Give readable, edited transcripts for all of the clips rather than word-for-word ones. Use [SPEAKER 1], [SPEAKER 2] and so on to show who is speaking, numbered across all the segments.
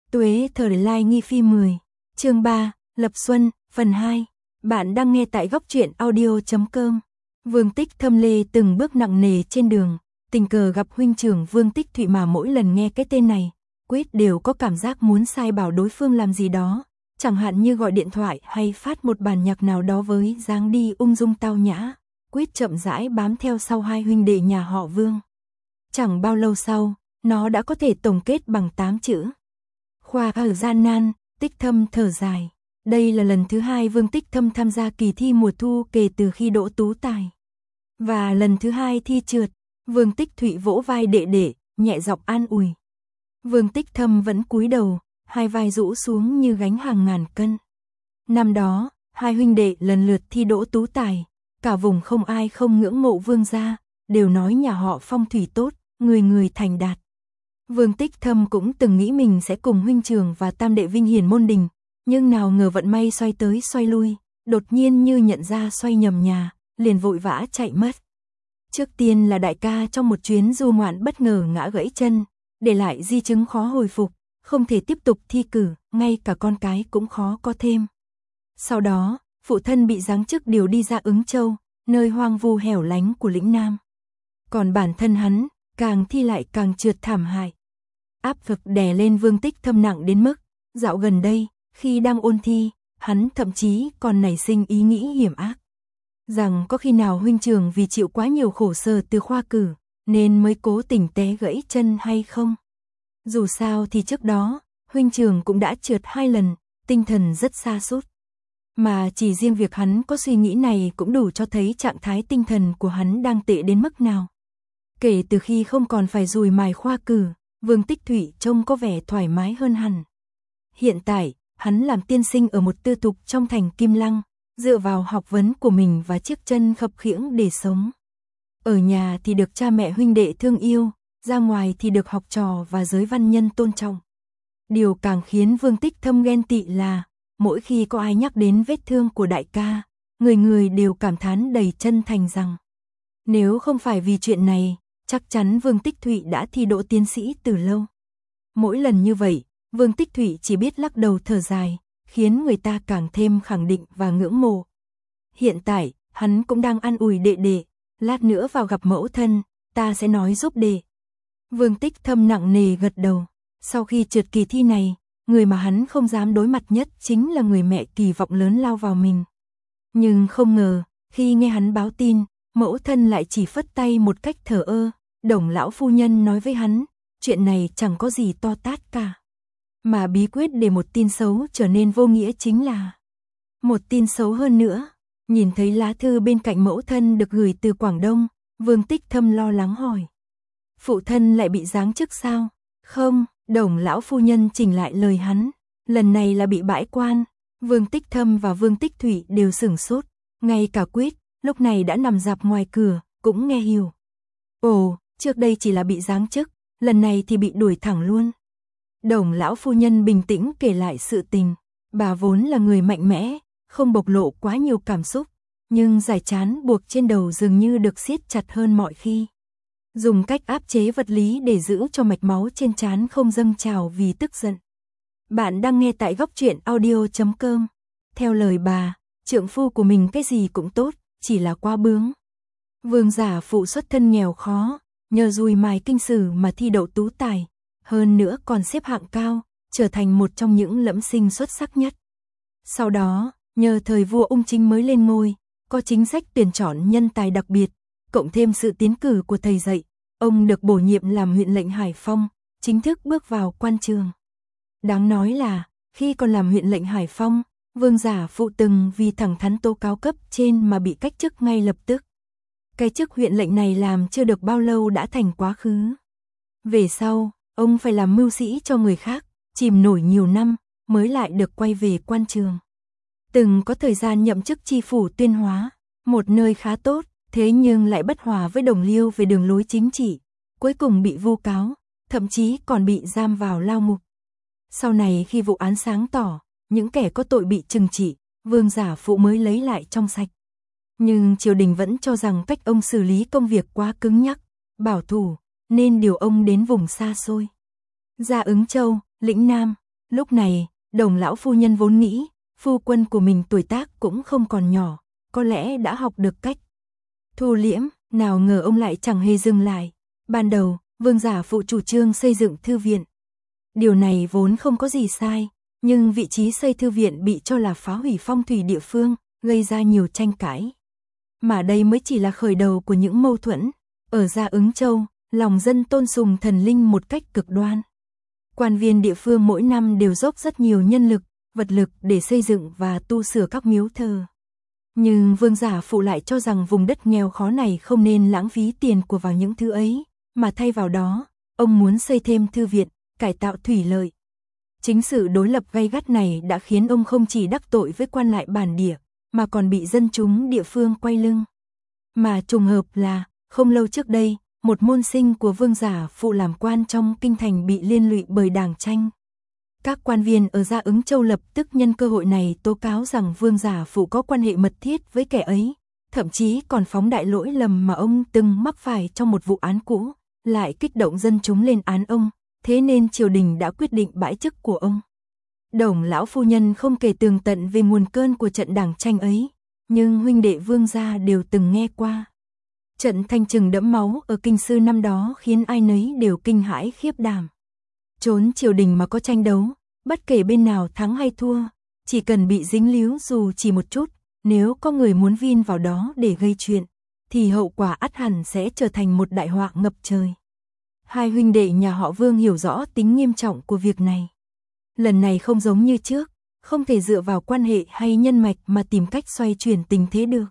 [SPEAKER 1] Tuế thời lai nghi phi 10, chương 3, Lập Xuân, phần 2. Bạn đang nghe tại góc truyện audio.com. Vương Tích Thâm lê từng bước nặng nề trên đường, tình cờ gặp huynh trưởng Vương Tích Thụy mà mỗi lần nghe cái tên này, Quyết đều có cảm giác muốn sai bảo đối phương làm gì đó, chẳng hạn như gọi điện thoại hay phát một bản nhạc nào đó với dáng đi ung dung tao nhã. Quyết chậm rãi bám theo sau hai huynh đệ nhà họ Vương. Chẳng bao lâu sau, nó đã có thể tổng kết bằng 8 chữ. Khoa ở gian nan, Tích Thâm thở dài. Đây là lần thứ 2 Vương Tích Thâm tham gia kỳ thi mùa thu kể từ khi đỗ tú tài. Và lần thứ 2 thi trượt, Vương Tích Thụy vỗ vai đệ đệ, nhẹ giọng an ủi. Vương Tích Thâm vẫn cúi đầu, hai vai rũ xuống như gánh hàng ngàn cân. Năm đó, hai huynh đệ lần lượt thi đỗ tú tài, cả vùng không ai không ngưỡng mộ Vương gia, đều nói nhà họ phong thủy tốt, người người thành đạt. Vương Tích Thâm cũng từng nghĩ mình sẽ cùng huynh trưởng và tam đệ vinh hiển môn đình, nhưng nào ngờ vận may xoay tới xoay lui, đột nhiên như nhận ra xoay nhầm nhà, liền vội vã chạy mất. Trước tiên là đại ca trong một chuyến du ngoạn bất ngờ ngã gãy chân, để lại di chứng khó hồi phục, không thể tiếp tục thi cử, ngay cả con cái cũng khó có thêm. Sau đó, phụ thân bị giáng chức điều đi ra Ứng Châu, nơi hoang vu hẻo lánh của lĩnh Nam. Còn bản thân hắn, càng thi lại càng trượt thảm hại. Áp lực đè lên Vương Tích Thâm nặng đến mức, dạo gần đây, khi đang ôn thi, hắn thậm chí còn nảy sinh ý nghĩ hiểm ác. Rằng có khi nào huynh trưởng vì chịu quá nhiều khổ sở từ khoa cử, nên mới cố tình té gãy chân hay không? Dù sao thì trước đó, huynh trưởng cũng đã trượt 2 lần, tinh thần rất sa sút. Mà chỉ riêng việc hắn có suy nghĩ này cũng đủ cho thấy trạng thái tinh thần của hắn đang tệ đến mức nào. Kể từ khi không còn phải dùi mài khoa cử, Vương Tích Thụy trông có vẻ thoải mái hơn hẳn. Hiện tại, hắn làm tiên sinh ở một tư thục trong thành Kim Lăng, dựa vào học vấn của mình và chiếc chân khập khiễng để sống. Ở nhà thì được cha mẹ huynh đệ thương yêu, ra ngoài thì được học trò và giới văn nhân tôn trọng. Điều càng khiến Vương Tích Thâm ghen tị là, mỗi khi có ai nhắc đến vết thương của đại ca, người người đều cảm thán đầy chân thành rằng, nếu không phải vì chuyện này, chắc chắn Vương Tích Thụy đã thi đỗ tiến sĩ từ lâu. Mỗi lần như vậy, Vương Tích Thụy chỉ biết lắc đầu thở dài, khiến người ta càng thêm khẳng định và ngưỡng mộ. Hiện tại, hắn cũng đang an ủi đệ đệ, lát nữa vào gặp mẫu thân, ta sẽ nói giúp đệ. Vương Tích Thâm nặng nề gật đầu. Sau khi trượt kỳ thi này, người mà hắn không dám đối mặt nhất chính là người mẹ kỳ vọng lớn lao vào mình. Nhưng không ngờ, khi nghe hắn báo tin, mẫu thân lại chỉ phất tay một cách thờ ơ. Đồng lão phu nhân nói với hắn, chuyện này chẳng có gì to tát cả. Mà bí quyết để một tin xấu trở nên vô nghĩa chính là một tin xấu hơn nữa. Nhìn thấy lá thư bên cạnh mẫu thân được gửi từ Quảng Đông, Vương Tích Thâm lo lắng hỏi. Phụ thân lại bị giáng chức sao? Không, Đồng lão phu nhân chỉnh lại lời hắn. Lần này là bị bãi quan. Vương Tích Thâm và Vương Tích Thụy đều sửng sốt. Ngay cả Quyết, lúc này đã nằm rạp ngoài cửa, cũng nghe hiểu. Ồ, trước đây chỉ là bị giáng chức, lần này thì bị đuổi thẳng luôn. Đồng lão phu nhân bình tĩnh kể lại sự tình. Bà vốn là người mạnh mẽ, không bộc lộ quá nhiều cảm xúc, nhưng giải trán buộc trên đầu dường như được siết chặt hơn mọi khi. Dùng cách áp chế vật lý để giữ cho mạch máu trên trán không dâng trào vì tức giận. Bạn đang nghe tại góc truyện audio.com. Theo lời bà, trượng phu của mình cái gì cũng tốt, chỉ là quá bướng. Vương giả phụ xuất thân nghèo khó, nhờ dùi mài kinh sử mà thi đậu tú tài, hơn nữa còn xếp hạng cao, trở thành một trong những lẫm sinh xuất sắc nhất. Sau đó, nhờ thời vua Ung Chính mới lên ngôi, có chính sách tuyển chọn nhân tài đặc biệt, cộng thêm sự tiến cử của thầy dạy, ông được bổ nhiệm làm huyện lệnh Hải Phong, chính thức bước vào quan trường. Đáng nói là, khi còn làm huyện lệnh Hải Phong, Vương giả phụ từng vì thẳng thắn tố cáo cấp trên mà bị cách chức ngay lập tức. Cái chức huyện lệnh này làm chưa được bao lâu đã thành quá khứ. Về sau, ông phải làm mưu sĩ cho người khác, chìm nổi nhiều năm, mới lại được quay về quan trường. Từng có thời gian nhậm chức tri phủ Tuyên Hóa, một nơi khá tốt, thế nhưng lại bất hòa với đồng liêu về đường lối chính trị, cuối cùng bị vu cáo, thậm chí còn bị giam vào lao ngục. Sau này khi vụ án sáng tỏ, những kẻ có tội bị trừng trị, Vương giả phụ mới lấy lại trong sạch. Nhưng triều đình vẫn cho rằng cách ông xử lý công việc quá cứng nhắc, bảo thủ, nên điều ông đến vùng xa xôi. Ra Ứng Châu, lĩnh Nam, Lúc này, Đồng lão phu nhân vốn nghĩ, phu quân của mình tuổi tác cũng không còn nhỏ, có lẽ đã học được cách thu liễm, nào ngờ ông lại chẳng hề dừng lại. Ban đầu, Vương Giả Phụ chủ trương xây dựng thư viện. Điều này vốn không có gì sai, nhưng vị trí xây thư viện bị cho là phá hủy phong thủy địa phương, gây ra nhiều tranh cãi. Mà đây mới chỉ là khởi đầu của những mâu thuẫn. Ở Gia Ứng Châu, lòng dân tôn sùng thần linh một cách cực đoan. Quan viên địa phương mỗi năm đều dốc rất nhiều nhân lực, vật lực để xây dựng và tu sửa các miếu thờ. Nhưng Vương Giả Phụ lại cho rằng vùng đất nghèo khó này không nên lãng phí tiền của vào những thứ ấy, mà thay vào đó, ông muốn xây thêm thư viện, cải tạo thủy lợi. Chính sự đối lập gay gắt này đã khiến ông không chỉ đắc tội với quan lại bản địa, mà còn bị dân chúng địa phương quay lưng. Mà trùng hợp là, không lâu trước đây, một môn sinh của Vương Giả Phụ làm quan trong kinh thành bị liên lụy bởi đảng tranh. Các quan viên ở Gia Ứng Châu lập tức nhân cơ hội này tố cáo rằng Vương Giả Phụ có quan hệ mật thiết với kẻ ấy, thậm chí còn phóng đại lỗi lầm mà ông từng mắc phải trong một vụ án cũ, lại kích động dân chúng lên án ông, thế nên triều đình đã quyết định bãi chức của ông. Đồng lão phu nhân không kể tường tận về nguồn cơn của trận đảng tranh ấy, nhưng huynh đệ Vương gia đều từng nghe qua. Trận thanh trừng đẫm máu ở Kinh Sư năm đó khiến ai nấy đều kinh hãi khiếp đảm. Trốn triều đình mà có tranh đấu, bất kể bên nào thắng hay thua, chỉ cần bị dính líu dù chỉ một chút, nếu có người muốn vin vào đó để gây chuyện, thì hậu quả ắt hẳn sẽ trở thành một đại họa ngập trời. Hai huynh đệ nhà họ Vương hiểu rõ tính nghiêm trọng của việc này. Lần này không giống như trước, không thể dựa vào quan hệ hay nhân mạch mà tìm cách xoay chuyển tình thế được.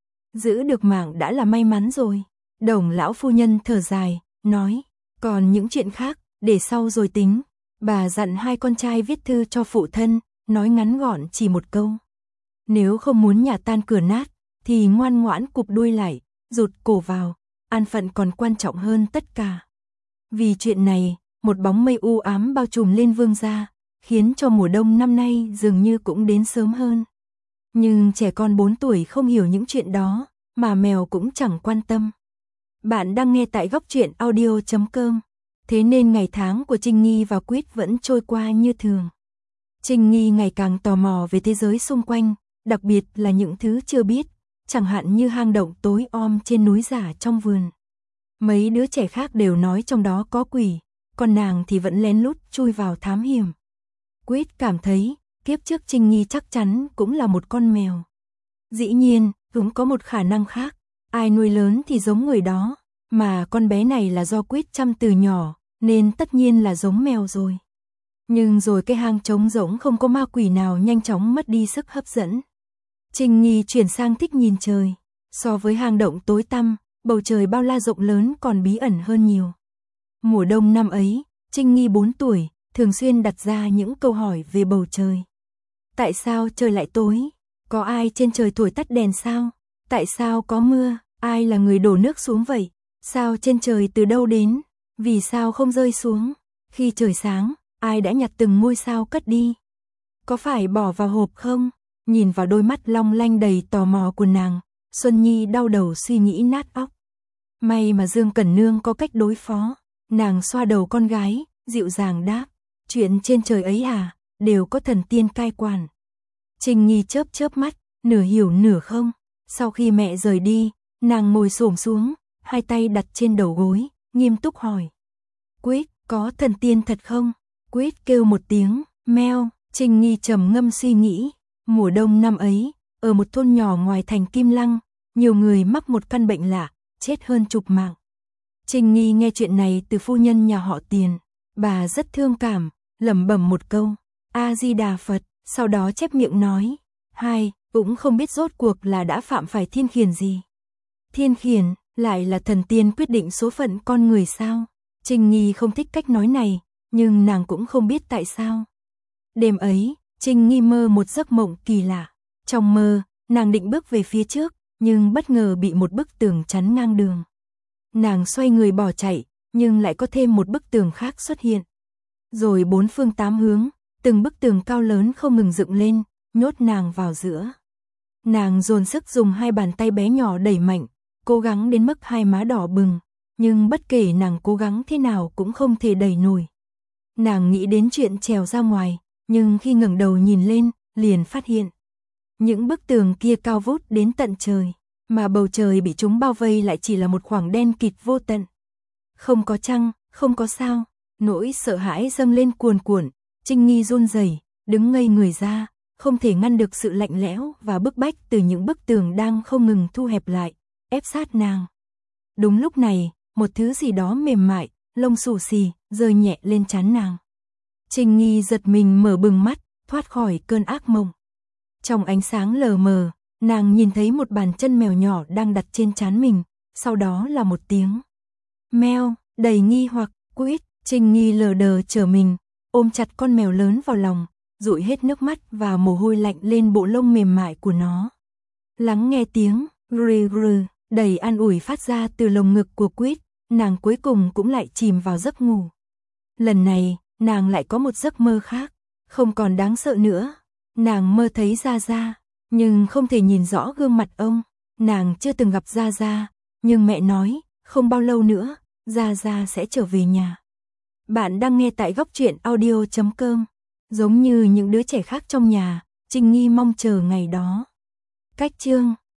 [SPEAKER 1] Giữ được mạng đã là may mắn rồi. Đồng lão phu nhân thở dài, nói, còn những chuyện khác, để sau rồi tính. Bà dặn hai con trai viết thư cho phụ thân, nói ngắn gọn chỉ một câu. Nếu không muốn nhà tan cửa nát, thì ngoan ngoãn cụp đuôi lại, rụt cổ vào, an phận còn quan trọng hơn tất cả. Vì chuyện này, một bóng mây u ám bao trùm lên Vương gia, khiến cho mùa đông năm nay dường như cũng đến sớm hơn. Nhưng trẻ con 4 tuổi không hiểu những chuyện đó, mà mèo cũng chẳng quan tâm. Bạn đang nghe tại góc truyện audio.com. Thế nên ngày tháng của Trinh Nghi và Quýt vẫn trôi qua như thường. Trinh Nghi ngày càng tò mò về thế giới xung quanh, đặc biệt là những thứ chưa biết, chẳng hạn như hang động tối om trên núi giả trong vườn. Mấy đứa trẻ khác đều nói trong đó có quỷ, còn nàng thì vẫn lén lút chui vào thám hiểm. Quýt cảm thấy, kiếp trước Trinh Nghi chắc chắn cũng là một con mèo. Dĩ nhiên, cũng có một khả năng khác, ai nuôi lớn thì giống người đó, mà con bé này là do Quýt chăm từ nhỏ, nên tất nhiên là giống mèo rồi. Nhưng rồi cái hang trống rỗng không có ma quỷ nào nhanh chóng mất đi sức hấp dẫn. Trinh Nghi chuyển sang thích nhìn trời, so với hang động tối tăm, bầu trời bao la rộng lớn còn bí ẩn hơn nhiều. Mùa đông năm ấy, Trinh Nghi 4 tuổi, thường xuyên đặt ra những câu hỏi về bầu trời. Tại sao trời lại tối? Có ai trên trời thổi tắt đèn sao? Tại sao có mưa? Ai là người đổ nước xuống vậy? Sao trên trời từ đâu đến? Vì sao không rơi xuống? Khi trời sáng, ai đã nhặt từng ngôi sao cất đi? Có phải bỏ vào hộp không? Nhìn vào đôi mắt long lanh đầy tò mò của nàng, Xuân Nhi đau đầu suy nghĩ nát óc. May mà Dương Cẩn Nương có cách đối phó. Nàng xoa đầu con gái, dịu dàng đáp, chuyện trên trời ấy à, đều có thần tiên cai quản. Trinh Nghi chớp chớp mắt, nửa hiểu nửa không. Sau khi mẹ rời đi, nàng ngồi xổm xuống, hai tay đặt trên đầu gối, nghiêm túc hỏi. Quýt, có thần tiên thật không? Quýt kêu một tiếng, meo. Trinh Nghi trầm ngâm suy nghĩ. Mùa đông năm ấy, ở một thôn nhỏ ngoài thành Kim Lăng, nhiều người mắc một căn bệnh lạ, chết hơn chục mạng. Trinh Nghi nghe chuyện này từ phu nhân nhà họ Tiền, bà rất thương cảm, lẩm bẩm một câu, A Di Đà Phật, sau đó chép miệng nói, hai, cũng không biết rốt cuộc là đã phạm phải thiên khiển gì. Thiên khiển, lại là thần tiên quyết định số phận con người sao? Trinh Nghi không thích cách nói này, nhưng nàng cũng không biết tại sao. Đêm ấy, Trinh Nghi mơ một giấc mộng kỳ lạ. Trong mơ, nàng định bước về phía trước, nhưng bất ngờ bị một bức tường chắn ngang đường. Nàng xoay người bỏ chạy, nhưng lại có thêm một bức tường khác xuất hiện. Rồi bốn phương tám hướng, từng bức tường cao lớn không ngừng dựng lên, nhốt nàng vào giữa. Nàng dồn sức dùng hai bàn tay bé nhỏ đẩy mạnh, cố gắng đến mức hai má đỏ bừng, nhưng bất kể nàng cố gắng thế nào cũng không thể đẩy nổi. Nàng nghĩ đến chuyện trèo ra ngoài, nhưng khi ngẩng đầu nhìn lên, liền phát hiện. Những bức tường kia cao vút đến tận trời, mà bầu trời bị chúng bao vây lại chỉ là một khoảng đen kịt vô tận. Không có trăng, không có sao, nỗi sợ hãi dâng lên cuồn cuộn, Trinh Nghi run rẩy, đứng ngây người ra, không thể ngăn được sự lạnh lẽo và bức bách từ những bức tường đang không ngừng thu hẹp lại, ép sát nàng. Đúng lúc này, một thứ gì đó mềm mại, lông xù xì, rơi nhẹ lên trán nàng. Trinh Nghi giật mình mở bừng mắt, thoát khỏi cơn ác mộng. Trong ánh sáng lờ mờ, nàng nhìn thấy một bàn chân mèo nhỏ đang đặt trên trán mình, sau đó là một tiếng meo, đầy nghi hoặc, quýt. Trinh Nghi lờ đờ trở mình, ôm chặt con mèo lớn vào lòng, dụi hết nước mắt và mồ hôi lạnh lên bộ lông mềm mại của nó. Lắng nghe tiếng rừ rừ đầy an ủi phát ra từ lồng ngực của quýt, nàng cuối cùng cũng lại chìm vào giấc ngủ. Lần này, nàng lại có một giấc mơ khác, không còn đáng sợ nữa. Nàng mơ thấy Gia Gia, nhưng không thể nhìn rõ gương mặt ông. Nàng chưa từng gặp Gia Gia, nhưng mẹ nói, không bao lâu nữa, Gia Gia sẽ trở về nhà. Bạn đang nghe tại Góc Truyện Audio.com. Giống như những đứa trẻ khác trong nhà, Trinh Nghi mong chờ ngày đó. Cách chương